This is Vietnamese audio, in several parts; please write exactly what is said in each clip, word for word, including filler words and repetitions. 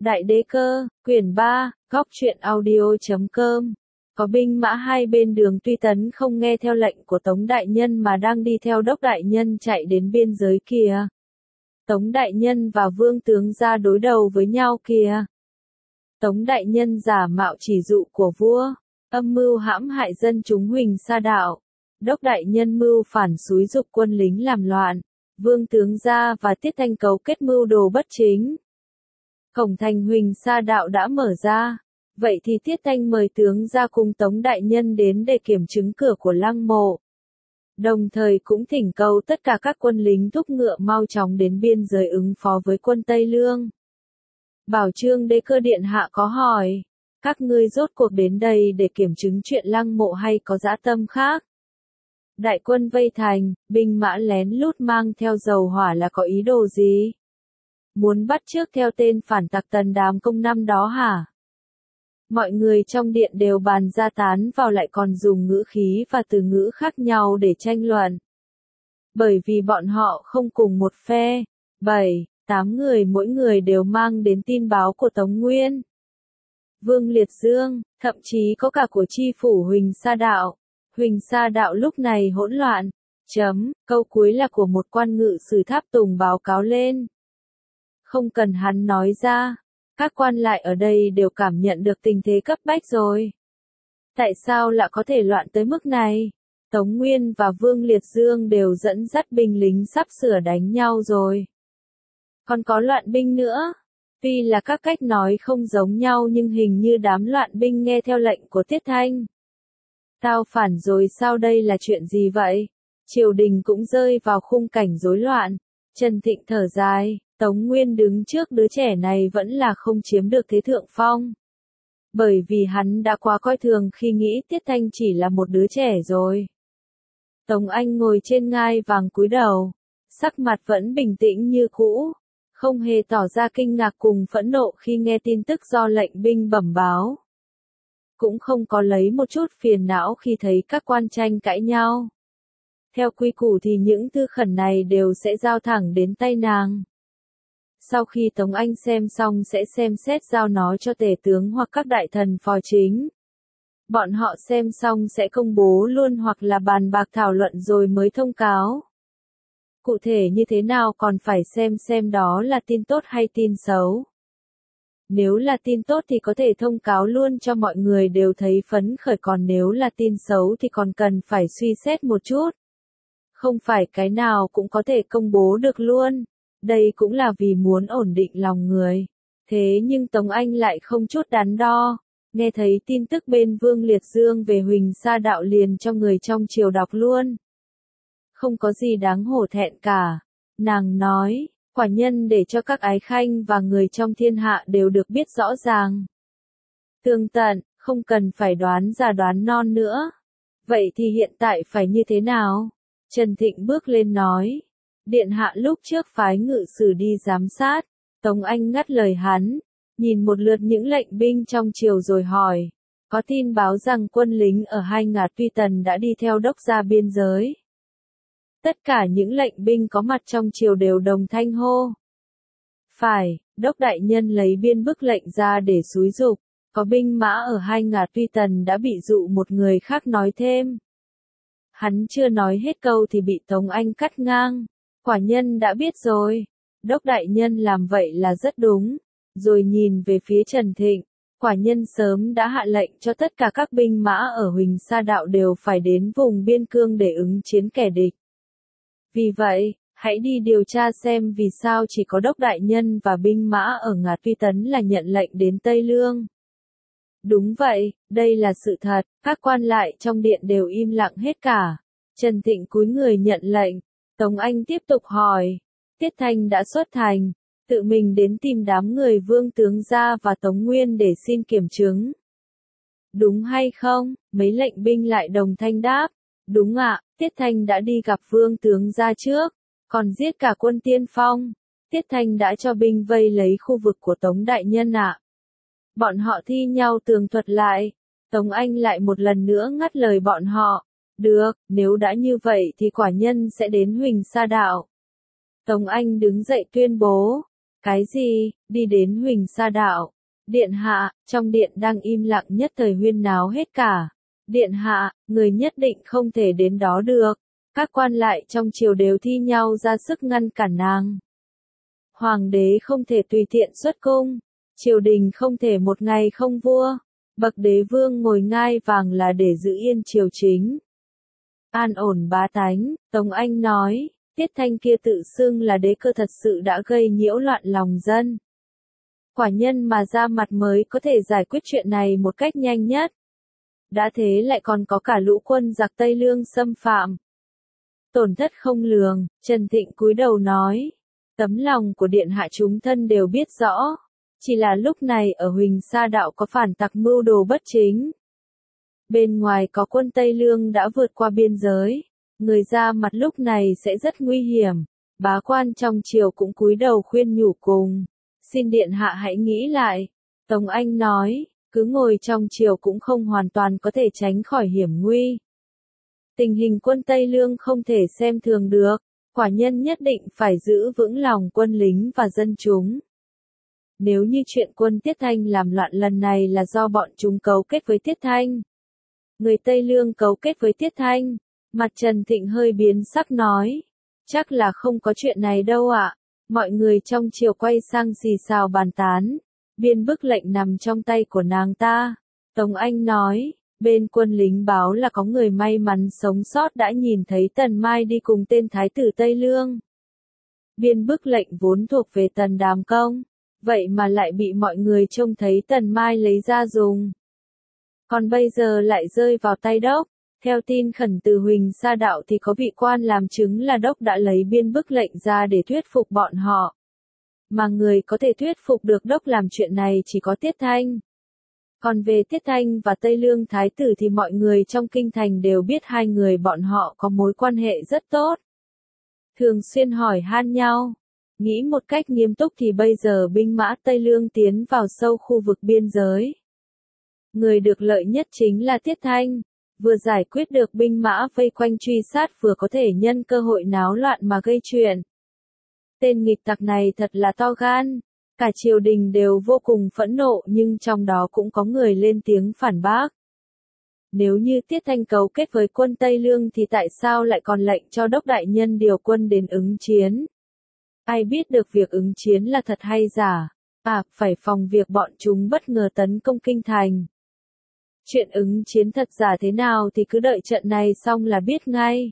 Đại Đế Cơ, quyển ba, góc truyện audio chấm com. Có binh mã hai bên đường Tuy Tấn không nghe theo lệnh của Tống Đại Nhân mà đang đi theo Đốc Đại Nhân chạy đến biên giới kìa. Tống Đại Nhân và Vương Tướng ra đối đầu với nhau kìa. Tống Đại Nhân giả mạo chỉ dụ của vua, âm mưu hãm hại dân chúng Huỳnh Sa Đạo. Đốc Đại Nhân mưu phản xúi giục quân lính làm loạn. Vương Tướng ra và Tiết Thanh cấu kết mưu đồ bất chính. Cổng thành Huỳnh Sa Đạo đã mở ra. Vậy thì Tiết Thanh mời tướng ra cùng Tống Đại Nhân đến để kiểm chứng cửa của lăng mộ. Đồng thời cũng thỉnh cầu tất cả các quân lính thúc ngựa mau chóng đến biên giới ứng phó với quân Tây Lương. Bảo Trương Đế Cơ điện hạ có hỏi, các ngươi rốt cuộc đến đây để kiểm chứng chuyện lăng mộ hay có dã tâm khác? Đại quân vây thành, binh mã lén lút mang theo dầu hỏa là có ý đồ gì? Muốn bắt chước theo tên phản tặc Tần Đàm Công năm đó hả? Mọi người trong điện đều bàn ra tán vào lại còn dùng ngữ khí và từ ngữ khác nhau để tranh luận. Bởi vì bọn họ không cùng một phe, bảy, tám người mỗi người đều mang đến tin báo của Tống Nguyên, Vương Liệt Dương, thậm chí có cả của chi phủ Huỳnh Sa Đạo. Huỳnh Sa Đạo lúc này hỗn loạn. Chấm, câu cuối là của một quan ngự sử Tháp Tùng báo cáo lên. Không cần hắn nói ra, các quan lại ở đây đều cảm nhận được tình thế cấp bách rồi. Tại sao lại có thể loạn tới mức này? Tống Nguyên và Vương Liệt Dương đều dẫn dắt binh lính sắp sửa đánh nhau rồi. Còn có loạn binh nữa. Tuy là các cách nói không giống nhau nhưng hình như đám loạn binh nghe theo lệnh của Tiết Thanh. Tao phản rồi sao, đây là chuyện gì vậy? Triều đình cũng rơi vào khung cảnh rối loạn. Trần Thịnh thở dài, Tống Nguyên đứng trước đứa trẻ này vẫn là không chiếm được thế thượng phong. Bởi vì hắn đã quá coi thường khi nghĩ Tiết Thanh chỉ là một đứa trẻ rồi. Tống Anh ngồi trên ngai vàng cúi đầu, sắc mặt vẫn bình tĩnh như cũ, không hề tỏ ra kinh ngạc cùng phẫn nộ khi nghe tin tức do lệnh binh bẩm báo. Cũng không có lấy một chút phiền não khi thấy các quan tranh cãi nhau. Theo quy củ thì những thư khẩn này đều sẽ giao thẳng đến tay nàng. Sau khi Tống Anh xem xong sẽ xem xét giao nó cho tể tướng hoặc các đại thần phò chính. Bọn họ xem xong sẽ công bố luôn hoặc là bàn bạc thảo luận rồi mới thông cáo. Cụ thể như thế nào còn phải xem xem đó là tin tốt hay tin xấu. Nếu là tin tốt thì có thể thông cáo luôn cho mọi người đều thấy phấn khởi, còn nếu là tin xấu thì còn cần phải suy xét một chút. Không phải cái nào cũng có thể công bố được luôn. Đây cũng là vì muốn ổn định lòng người. Thế nhưng Tống Anh lại không chút đắn đo. Nghe thấy tin tức bên Vương Liệt Dương về Huỳnh Sa Đạo liền cho người trong triều đọc luôn. Không có gì đáng hổ thẹn cả. Nàng nói, quả nhân để cho các ái khanh và người trong thiên hạ đều được biết rõ ràng. Tường tận, không cần phải đoán già đoán non nữa. Vậy thì hiện tại phải như thế nào? Trần Thịnh bước lên nói. Điện hạ lúc trước phái ngự sử đi giám sát. Tống Anh ngắt lời hắn, nhìn một lượt những lệnh binh trong triều rồi hỏi. Có tin báo rằng quân lính ở hai ngả Tuy Tần đã đi theo đốc ra biên giới. Tất cả những lệnh binh có mặt trong triều đều đồng thanh hô. Phải, Đốc Đại Nhân lấy biên bức lệnh ra để xúi giục. Có binh mã ở hai ngả Tuy Tần đã bị dụ, một người khác nói thêm. Hắn chưa nói hết câu thì bị Tống Anh cắt ngang. Quả nhân đã biết rồi. Đốc Đại Nhân làm vậy là rất đúng. Rồi nhìn về phía Trần Thịnh. Quả nhân sớm đã hạ lệnh cho tất cả các binh mã ở Huỳnh Sa Đạo đều phải đến vùng biên cương để ứng chiến kẻ địch. Vì vậy, hãy đi điều tra xem vì sao chỉ có Đốc Đại Nhân và binh mã ở ngả Tuy Tấn là nhận lệnh đến Tây Lương. Đúng vậy, đây là sự thật, các quan lại trong điện đều im lặng hết cả. Trần Thịnh cúi người nhận lệnh. Tống Anh tiếp tục hỏi. Tiết Thanh đã xuất thành, tự mình đến tìm đám người Vương Tướng gia và Tống Nguyên để xin kiểm chứng. Đúng hay không? Mấy lệnh binh lại đồng thanh đáp. Đúng ạ, Tiết Thanh đã đi gặp Vương Tướng gia trước, còn giết cả quân tiên phong. Tiết Thanh đã cho binh vây lấy khu vực của Tống Đại Nhân ạ. Bọn họ thi nhau tường thuật lại. Tống Anh lại một lần nữa ngắt lời bọn họ. Được, nếu đã như vậy thì quả nhân sẽ đến Huỳnh Sa Đạo. Tống Anh đứng dậy tuyên bố. Cái gì, đi đến Huỳnh Sa Đạo. Điện hạ, trong điện đang im lặng nhất thời huyên náo hết cả. Điện hạ, người nhất định không thể đến đó được. Các quan lại trong triều đều thi nhau ra sức ngăn cản nàng. Hoàng đế không thể tùy tiện xuất cung. Triều đình không thể một ngày không vua. Bậc đế vương ngồi ngai vàng là để giữ yên triều chính. An ổn bá tánh, Tống Anh nói, Tiết Thanh kia tự xưng là đế cơ thật sự đã gây nhiễu loạn lòng dân. Quả nhân mà ra mặt mới có thể giải quyết chuyện này một cách nhanh nhất. Đã thế lại còn có cả lũ quân giặc Tây Lương xâm phạm. Tổn thất không lường, Trần Thịnh cúi đầu nói. Tấm lòng của điện hạ chúng thân đều biết rõ. Chỉ là lúc này ở Huỳnh Sa Đạo có phản tặc mưu đồ bất chính. Bên ngoài có quân Tây Lương đã vượt qua biên giới. Người ra mặt lúc này sẽ rất nguy hiểm. Bá quan trong triều cũng cúi đầu khuyên nhủ cùng. Xin điện hạ hãy nghĩ lại. Tống Anh nói, cứ ngồi trong triều cũng không hoàn toàn có thể tránh khỏi hiểm nguy. Tình hình quân Tây Lương không thể xem thường được. Quả nhân nhất định phải giữ vững lòng quân lính và dân chúng. Nếu như chuyện quân Tiết Thanh làm loạn lần này là do bọn chúng cấu kết với Tiết Thanh. Người Tây Lương cấu kết với Tiết Thanh. Mặt Trần Thịnh hơi biến sắc nói. Chắc là không có chuyện này đâu ạ. Mọi người trong triều quay sang xì xào bàn tán. Biên bức lệnh nằm trong tay của nàng ta. Tống Anh nói. Bên quân lính báo là có người may mắn sống sót đã nhìn thấy Tần Mai đi cùng tên thái tử Tây Lương. Biên bức lệnh vốn thuộc về Tần Đàm Công. Vậy mà lại bị mọi người trông thấy Tần Mai lấy ra dùng. Còn bây giờ lại rơi vào tay đốc. Theo tin khẩn từ Huỳnh Sa Đạo thì có vị quan làm chứng là đốc đã lấy biên bức lệnh ra để thuyết phục bọn họ. Mà người có thể thuyết phục được đốc làm chuyện này chỉ có Tiết Thanh. Còn về Tiết Thanh và Tây Lương Thái tử thì mọi người trong kinh thành đều biết hai người bọn họ có mối quan hệ rất tốt. Thường xuyên hỏi han nhau. Nghĩ một cách nghiêm túc thì bây giờ binh mã Tây Lương tiến vào sâu khu vực biên giới. Người được lợi nhất chính là Tiết Thanh. Vừa giải quyết được binh mã vây quanh truy sát vừa có thể nhân cơ hội náo loạn mà gây chuyện. Tên nghịch tặc này thật là to gan. Cả triều đình đều vô cùng phẫn nộ nhưng trong đó cũng có người lên tiếng phản bác. Nếu như Tiết Thanh cấu kết với quân Tây Lương thì tại sao lại còn lệnh cho đốc đại nhân điều quân đến ứng chiến? Ai biết được việc ứng chiến là thật hay giả? À, phải phòng việc bọn chúng bất ngờ tấn công kinh thành. Chuyện ứng chiến thật giả thế nào thì cứ đợi trận này xong là biết ngay.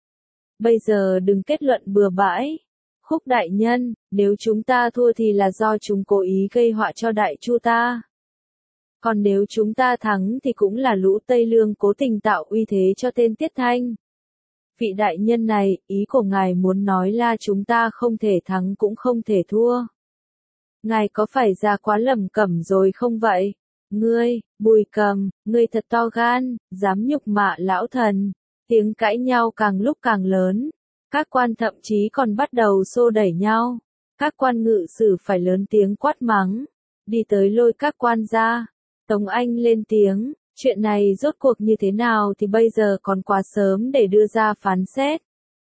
Bây giờ đừng kết luận bừa bãi. Khúc đại nhân, nếu chúng ta thua thì là do chúng cố ý gây họa cho đại chu ta. Còn nếu chúng ta thắng thì cũng là lũ Tây Lương cố tình tạo uy thế cho tên Tiết Thanh. Vị đại nhân này, ý của ngài muốn nói là chúng ta không thể thắng cũng không thể thua. Ngài có phải ra quá lầm cẩm rồi không vậy? Ngươi, Bùi Cầm, ngươi thật to gan, dám nhục mạ lão thần. Tiếng cãi nhau càng lúc càng lớn. Các quan thậm chí còn bắt đầu xô đẩy nhau. Các quan ngự sử phải lớn tiếng quát mắng. Đi tới lôi các quan ra. Tống Anh lên tiếng. Chuyện này rốt cuộc như thế nào thì bây giờ còn quá sớm để đưa ra phán xét.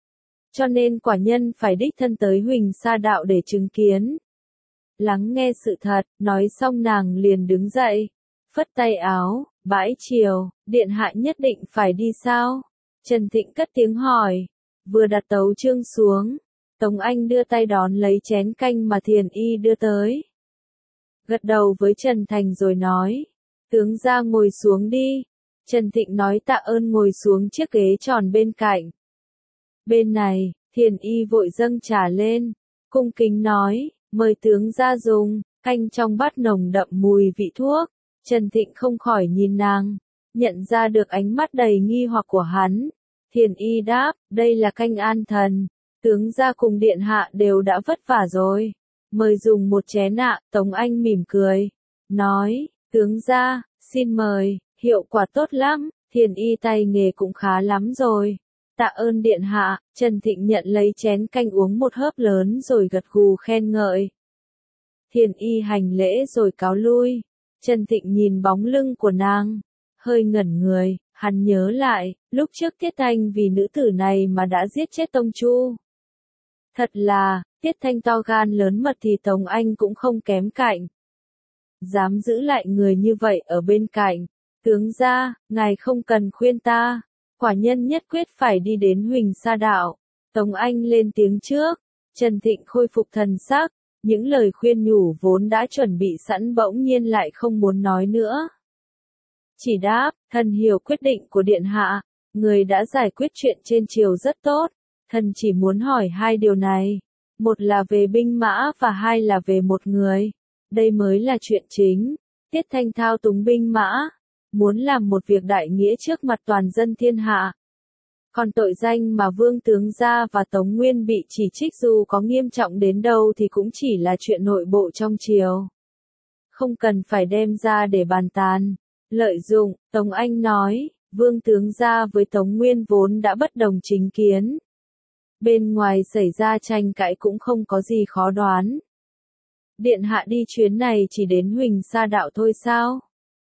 Cho nên quả nhân phải đích thân tới Huỳnh Sa Đạo để chứng kiến. Lắng nghe sự thật, nói xong nàng liền đứng dậy. Phất tay áo, bãi triều, điện hạ nhất định phải đi sao? Trần Thịnh cất tiếng hỏi. Vừa đặt tấu chương xuống, Tống Anh đưa tay đón lấy chén canh mà Thiền Y đưa tới. Gật đầu với Trần Thành rồi nói. Tướng ra ngồi xuống đi. Trần Thịnh nói tạ ơn ngồi xuống chiếc ghế tròn bên cạnh. Bên này, Thiền Y vội dâng trà lên. Cung kính nói, mời tướng ra dùng, canh trong bát nồng đậm mùi vị thuốc. Trần Thịnh không khỏi nhìn nàng, nhận ra được ánh mắt đầy nghi hoặc của hắn. Thiền Y đáp, đây là canh an thần. Tướng gia cùng điện hạ đều đã vất vả rồi. Mời dùng một chén ạ. Tống Anh mỉm cười. Nói, tướng gia, xin mời, hiệu quả tốt lắm. Thiền Y tay nghề cũng khá lắm rồi. Tạ ơn điện hạ. Trần Thịnh nhận lấy chén canh uống một hớp lớn rồi gật gù khen ngợi. Thiền Y hành lễ rồi cáo lui. Trần Thịnh nhìn bóng lưng của nàng. Hơi ngẩn người. Hắn nhớ lại, lúc trước Tiết Thanh vì nữ tử này mà đã giết chết Tông Chu. Thật là, Tiết Thanh to gan lớn mật thì Tống Anh cũng không kém cạnh. Dám giữ lại người như vậy ở bên cạnh. Tướng gia, ngài không cần khuyên ta. Quả nhân nhất quyết phải đi đến Huỳnh Sa Đạo. Tống Anh lên tiếng trước. Trần Thịnh khôi phục thần sắc. Những lời khuyên nhủ vốn đã chuẩn bị sẵn bỗng nhiên lại không muốn nói nữa. Chỉ đáp, thần hiểu quyết định của điện hạ. Người đã giải quyết chuyện trên triều rất tốt. Thần chỉ muốn hỏi hai điều này. Một là về binh mã và hai là về một người. Đây mới là chuyện chính. Tiết Thanh thao túng binh mã. Muốn làm một việc đại nghĩa trước mặt toàn dân thiên hạ. Còn tội danh mà Vương Tướng Gia và Tống Nguyên bị chỉ trích dù có nghiêm trọng đến đâu thì cũng chỉ là chuyện nội bộ trong triều. Không cần phải đem ra để bàn tán. Lợi dụng, Tống Anh nói, Vương Tướng Gia với Tống Nguyên vốn đã bất đồng chính kiến. Bên ngoài xảy ra tranh cãi cũng không có gì khó đoán. Điện hạ đi chuyến này chỉ đến Huỳnh Sa Đạo thôi sao?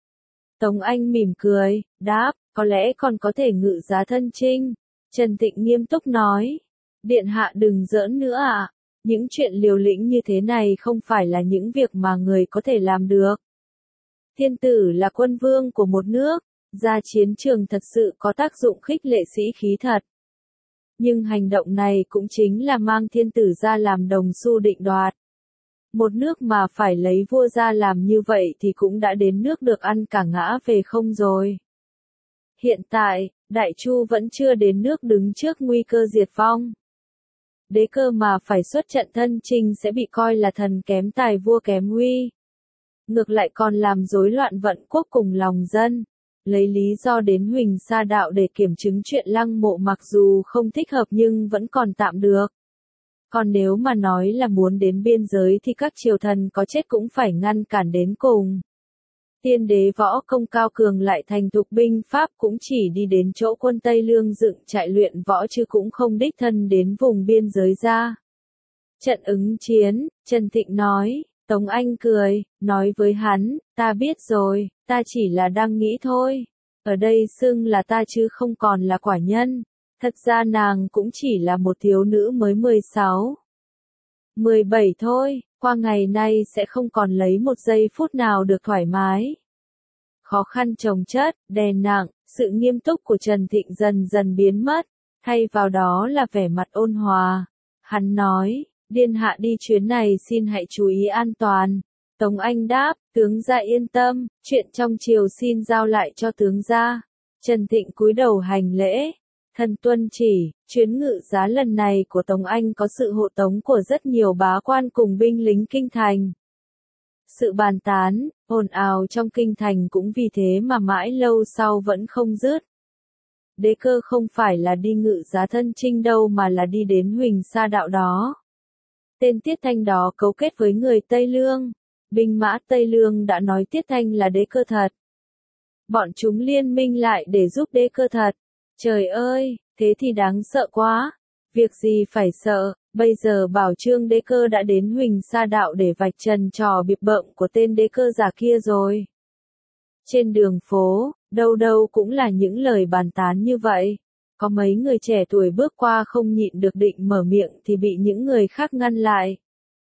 Tống Anh mỉm cười, đáp, có lẽ còn có thể ngự giá thân chinh. Trần Thịnh nghiêm túc nói, điện hạ đừng giỡn nữa ạ. À. Những chuyện liều lĩnh như thế này không phải là những việc mà người có thể làm được. Thiên tử là quân vương của một nước, ra chiến trường thật sự có tác dụng khích lệ sĩ khí thật. Nhưng hành động này cũng chính là mang thiên tử ra làm đồng xu định đoạt. Một nước mà phải lấy vua ra làm như vậy thì cũng đã đến nước được ăn cả ngã về không rồi. Hiện tại, Đại Chu vẫn chưa đến nước đứng trước nguy cơ diệt vong. Đế cơ mà phải xuất trận thân chinh sẽ bị coi là thần kém tài vua kém uy. Ngược lại còn làm rối loạn vận quốc cùng lòng dân. Lấy lý do đến Huỳnh Sa Đạo để kiểm chứng chuyện Lăng Mộ mặc dù không thích hợp nhưng vẫn còn tạm được. Còn nếu mà nói là muốn đến biên giới thì các triều thần có chết cũng phải ngăn cản đến cùng. Tiên đế võ công cao cường lại thành thục binh pháp cũng chỉ đi đến chỗ quân Tây Lương dựng trại luyện võ chứ cũng không đích thân đến vùng biên giới ra. Trận ứng chiến, Trần Thịnh nói, Tống Anh cười, nói với hắn, ta biết rồi, ta chỉ là đang nghĩ thôi. Ở đây xưng là ta chứ không còn là quả nhân. Thật ra nàng cũng chỉ là một thiếu nữ mới mười sáu, mười bảy thôi, qua ngày nay sẽ không còn lấy một giây phút nào được thoải mái. Khó khăn chồng chất, đè nặng, sự nghiêm túc của Trần Thịnh dần dần biến mất, thay vào đó là vẻ mặt ôn hòa. Hắn nói, điện hạ đi chuyến này xin hãy chú ý an toàn. Tống Anh đáp, tướng gia yên tâm, chuyện trong triều xin giao lại cho tướng gia. Trần Thịnh cúi đầu hành lễ. Thần tuân chỉ, chuyến ngự giá lần này của Tống Anh có sự hộ tống của rất nhiều bá quan cùng binh lính kinh thành. Sự bàn tán, ồn ào trong kinh thành cũng vì thế mà mãi lâu sau vẫn không dứt. Đế cơ không phải là đi ngự giá thân chinh đâu mà là đi đến Huỳnh Sa Đạo đó. Tên Tiết Thanh đó cấu kết với người Tây Lương. Binh mã Tây Lương đã nói Tiết Thanh là đế cơ thật. Bọn chúng liên minh lại để giúp đế cơ thật. Trời ơi, thế thì đáng sợ quá. Việc gì phải sợ, bây giờ bảo Trương đế cơ đã đến Huỳnh Sa Đạo để vạch trần trò bịp bợm của tên đế cơ giả kia rồi. Trên đường phố, đâu đâu cũng là những lời bàn tán như vậy. Có mấy người trẻ tuổi bước qua không nhịn được định mở miệng thì bị những người khác ngăn lại.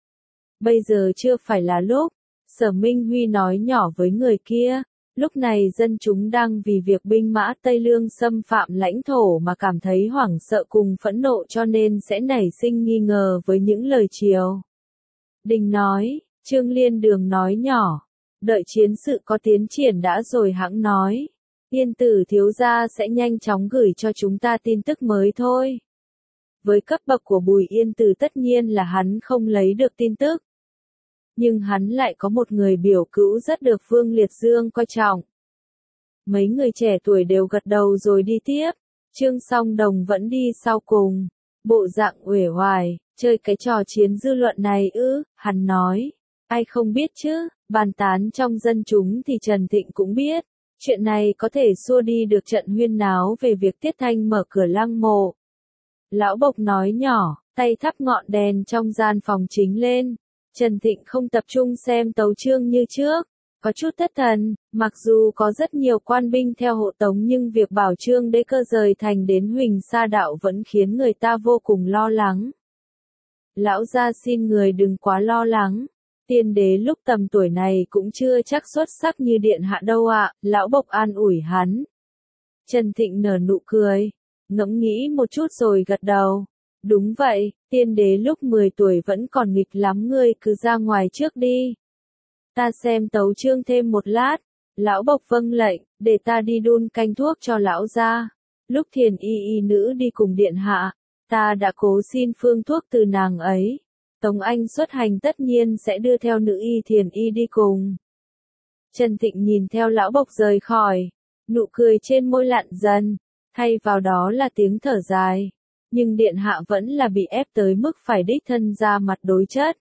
Bây giờ chưa phải là lúc, Sở Minh Huy nói nhỏ với người kia. Lúc này dân chúng đang vì việc binh mã Tây Lương xâm phạm lãnh thổ mà cảm thấy hoảng sợ cùng phẫn nộ cho nên sẽ nảy sinh nghi ngờ với những lời triều đình nói. Trương Liên Đường nói nhỏ, đợi chiến sự có tiến triển đã rồi hãng nói. Yên tử thiếu gia sẽ nhanh chóng gửi cho chúng ta tin tức mới thôi. Với cấp bậc của Bùi Yên Tử tất nhiên là hắn không lấy được tin tức. Nhưng hắn lại có một người biểu cữu rất được Vương Liệt Dương coi trọng. Mấy người trẻ tuổi đều gật đầu rồi đi tiếp. Trương Song Đồng vẫn đi sau cùng. Bộ dạng uể oải, chơi cái trò chiến dư luận này ư, hắn nói. Ai không biết chứ, bàn tán trong dân chúng thì Trần Thịnh cũng biết. Chuyện này có thể xua đi được trận huyên náo về việc Tiết Thanh mở cửa Lăng Mộ. Lão Bộc nói nhỏ, tay thắp ngọn đèn trong gian phòng chính lên. Trần Thịnh không tập trung xem tấu chương như trước, có chút thất thần, mặc dù có rất nhiều quan binh theo hộ tống nhưng việc bảo Trương đế cơ rời thành đến Huỳnh Sa Đạo vẫn khiến người ta vô cùng lo lắng. lão gia xin người đừng quá lo lắng. Tiên đế lúc tầm tuổi này cũng chưa chắc xuất sắc như điện hạ đâu ạ, lão bộc an ủi hắn. Trần Thịnh nở nụ cười, ngẫm nghĩ một chút rồi gật đầu. Đúng vậy, tiên đế lúc mười tuổi vẫn còn nghịch lắm, ngươi cứ ra ngoài trước đi. Ta xem tấu chương thêm một lát. Lão bộc vâng lệnh, để ta đi đun canh thuốc cho lão gia. Lúc Thiền y y nữ đi cùng điện hạ, ta đã cố xin phương thuốc từ nàng ấy. Tống Anh xuất hành tất nhiên sẽ đưa theo nữ y Thiền y đi cùng. Trần Thịnh nhìn theo lão bộc rời khỏi, nụ cười trên môi lặn dần, thay vào đó là tiếng thở dài. Nhưng điện hạ vẫn là bị ép tới mức phải đích thân ra mặt đối chất.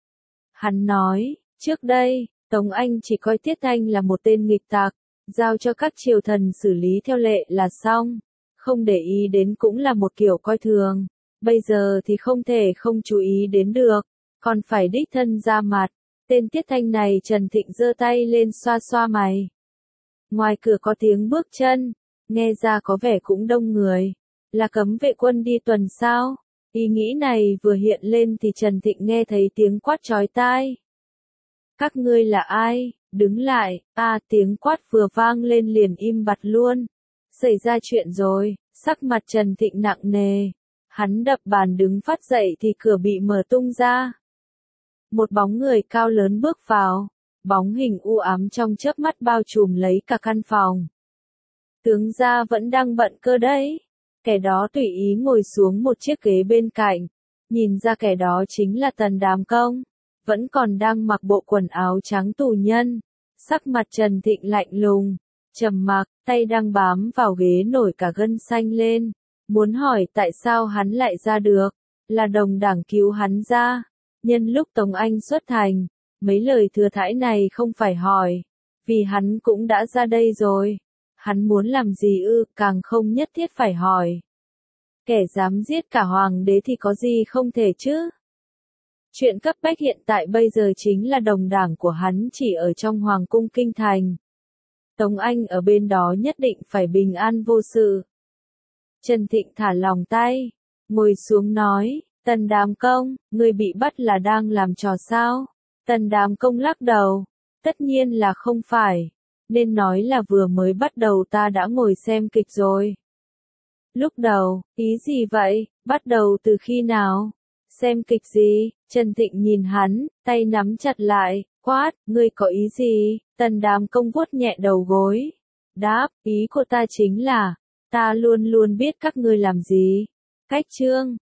Hắn nói, trước đây, Tống Anh chỉ coi Tiết Thanh là một tên nghịch tặc, giao cho các triều thần xử lý theo lệ là xong, không để ý đến cũng là một kiểu coi thường, bây giờ thì không thể không chú ý đến được, còn phải đích thân ra mặt. Tên Tiết Thanh này Trần Thịnh giơ tay lên xoa xoa mày. Ngoài cửa có tiếng bước chân, nghe ra có vẻ cũng đông người, là cấm vệ quân đi tuần sao? Ý nghĩ này vừa hiện lên thì Trần Thịnh nghe thấy tiếng quát chói tai. Các ngươi là ai? Đứng lại, à tiếng quát vừa vang lên liền im bặt luôn. Xảy ra chuyện rồi, sắc mặt Trần Thịnh nặng nề. Hắn đập bàn đứng phát dậy thì cửa bị mở tung ra. Một bóng người cao lớn bước vào, bóng hình u ám trong chớp mắt bao trùm lấy cả căn phòng. Tướng gia vẫn đang bận cơ đấy. Kẻ đó tùy ý ngồi xuống một chiếc ghế bên cạnh, nhìn ra kẻ đó chính là Tần Đàm Công, vẫn còn đang mặc bộ quần áo trắng tù nhân, sắc mặt Trần Thịnh lạnh lùng, trầm mặc, tay đang bám vào ghế nổi cả gân xanh lên, muốn hỏi tại sao hắn lại ra được, là đồng đảng cứu hắn ra, nhân lúc Tống Anh xuất thành, mấy lời thừa thãi này không phải hỏi, vì hắn cũng đã ra đây rồi. Hắn muốn làm gì ư, càng không nhất thiết phải hỏi. Kẻ dám giết cả hoàng đế thì có gì không thể chứ? Chuyện cấp bách hiện tại bây giờ chính là đồng đảng của hắn chỉ ở trong hoàng cung kinh thành. Tống Anh ở bên đó nhất định phải bình an vô sự. Trần Thịnh thả lòng tay, ngồi xuống nói, Tần Đàm Công, ngươi bị bắt là đang làm trò sao? Tần Đàm Công lắc đầu, tất nhiên là không phải. Nên nói là vừa mới bắt đầu ta đã ngồi xem kịch rồi. Lúc đầu, ý gì vậy, bắt đầu từ khi nào? Xem kịch gì? Trần Thịnh nhìn hắn, tay nắm chặt lại, quát, ngươi có ý gì? Tần Đàm Công vuốt nhẹ đầu gối. Đáp, ý của ta chính là, ta luôn luôn biết các ngươi làm gì. Cách chương